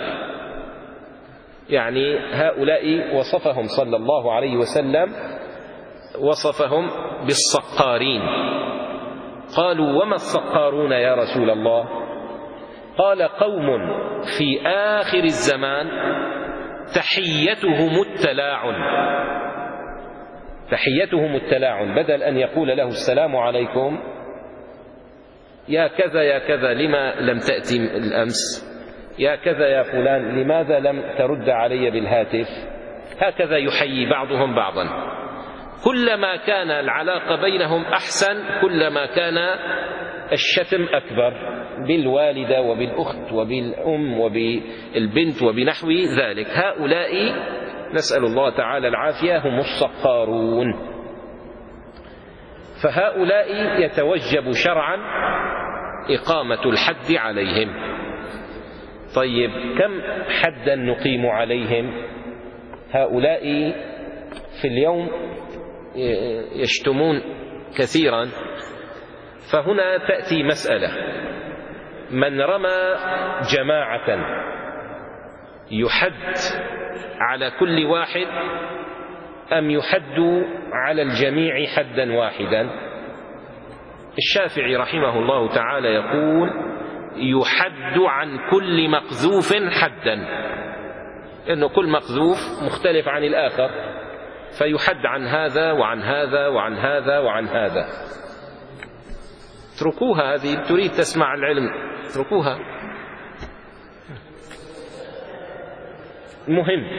يعني هؤلاء وصفهم صلى الله عليه وسلم، وصفهم بالصقارين. قالوا: وما الصقارون يا رسول الله؟ قال: قوم في آخر الزمان تحيتهم التلاعن. تحيتهم التلاعن، بدل أن يقول له السلام عليكم يا كذا يا كذا لما لم تأتي الأمس، يا كذا يا فلان لماذا لم ترد علي بالهاتف. هكذا يحيي بعضهم بعضا. كلما كان العلاقة بينهم أحسن كلما كان الشتم أكبر، بالوالدة وبالأخت وبالأم وبالبنت وبنحو ذلك. هؤلاء نسأل الله تعالى العافية هم الصقارون. فهؤلاء يتوجب شرعا إقامة الحد عليهم. طيب كم حدا نقيم عليهم؟ هؤلاء في اليوم يشتمون كثيرا، فهنا تأتي مسألة: من رمى جماعة يحد على كل واحد أم يحد على الجميع حدا واحدا؟ الشافعي رحمه الله تعالى يقول: يحد عن كل مقذوف حدا، إنه كل مقذوف مختلف عن الآخر، فيحد عن هذا وعن هذا وعن هذا وعن هذا. اتركوها، هذه تريد تسمع العلم اتركوها. مهم.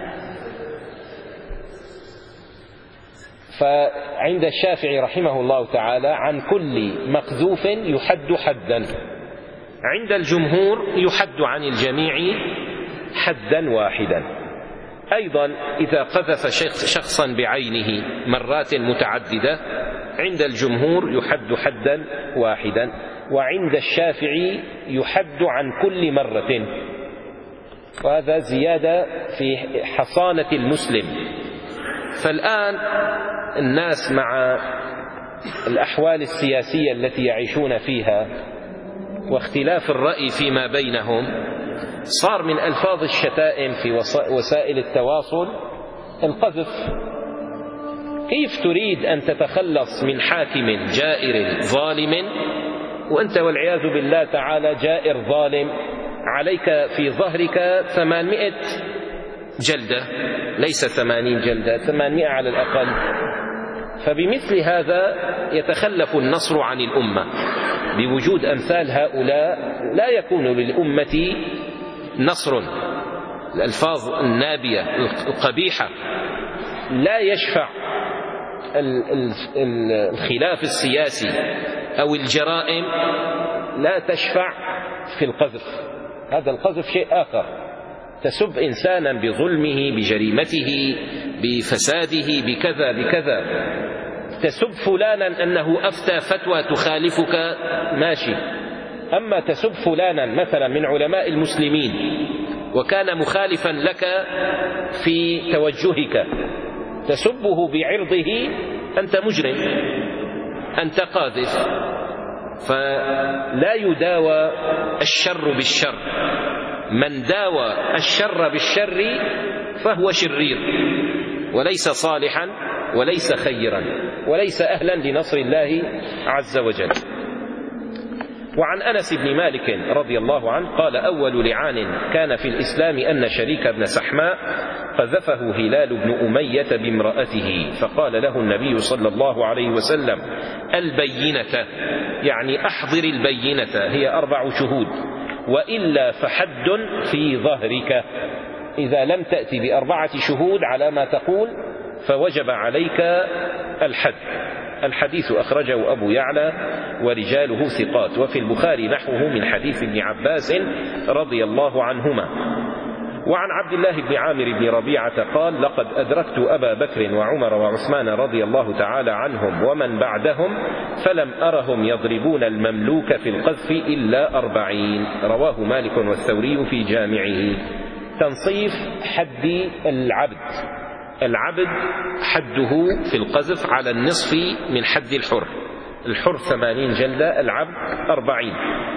فعند الشافعي رحمه الله تعالى عن كل مقذوف يحد حدا، عند الجمهور يحد عن الجميع حدا واحدا. أيضا إذا قذف شخصا بعينه مرات متعددة عند الجمهور يحد حدا واحدا، وعند الشافعي يحد عن كل مرة. وهذا زيادة في حصانة المسلم. فالآن الناس مع الأحوال السياسية التي يعيشون فيها واختلاف الرأي فيما بينهم، صار من ألفاظ الشتائم في وسائل التواصل القذف. كيف تريد أن تتخلص من حاكم جائر ظالم وأنت والعياذ بالله تعالى جائر ظالم، عليك في ظهرك ثمانمائة جلدة، ليس ثمانين جلدة، ثمانمائة على الأقل. فبمثل هذا يتخلف النصر عن الأمة. بوجود أمثال هؤلاء لا يكون للأمة نصر. الألفاظ النابية القبيحة لا يشفع الخلاف السياسي أو الجرائم، لا تشفع في القذف. هذا القذف شيء آخر، تسب إنسانا بظلمه بجريمته بفساده بكذا بكذا. تسب فلانا أنه أفتى فتوى تخالفك ماشي، أما تسب فلانا مثلا من علماء المسلمين وكان مخالفا لك في توجهك تسبه بعرضه، أنت مجرم، أنت قاذف. فلا يداوى الشر بالشر، من داوى الشر بالشر فهو شرير وليس صالحا وليس خيرا وليس أهلا لنصر الله عز وجل. وعن أنس بن مالك رضي الله عنه قال: أول لعان كان في الإسلام أن شريك بن سحماء قذفه هلال بن أمية بامرأته، فقال له النبي صلى الله عليه وسلم: البينة، يعني أحضر البينة، هي أربع شهود، وإلا فحد في ظهرك. إذا لم تأتي بأربعة شهود على ما تقول فوجب عليك الحد. الحديث أخرجه أبو يعلى ورجاله ثقات، وفي البخاري نحوه من حديث ابن عباس رضي الله عنهما. وعن عبد الله بن عامر بن ربيعة قال: لقد أدركت أبا بكر وعمر وعثمان رضي الله تعالى عنهم ومن بعدهم فلم أرهم يضربون المملوك في القذف إلا أربعين. رواه مالك والثوري في جامعه. تنصيف حد العبد، العبد حده في القذف على النصف من حد الحر، الحر ثمانين جلدة، العبد أربعين.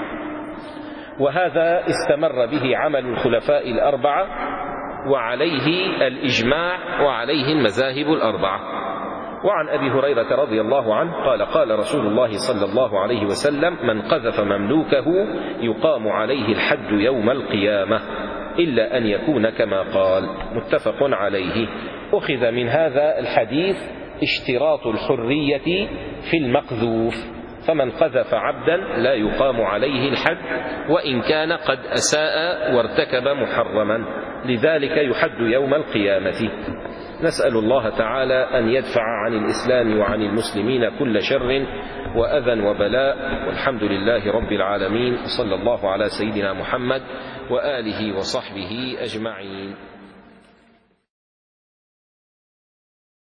وهذا استمر به عمل الخلفاء الأربعة، وعليه الإجماع، وعليه المذاهب الأربعة. وعن أبي هريرة رضي الله عنه قال: قال رسول الله صلى الله عليه وسلم: من قذف مملوكه يقام عليه الحد يوم القيامة إلا أن يكون كما قال. متفق عليه. أخذ من هذا الحديث اشتراط الحرية في المقذوف، فمن قذف عبدا لا يقام عليه الحد وإن كان قد أساء وارتكب محرما، لذلك يحد يوم القيامة. نسأل الله تعالى أن يدفع عن الإسلام وعن المسلمين كل شر وأذى وبلاء، والحمد لله رب العالمين، صلى الله على سيدنا محمد وآله وصحبه أجمعين.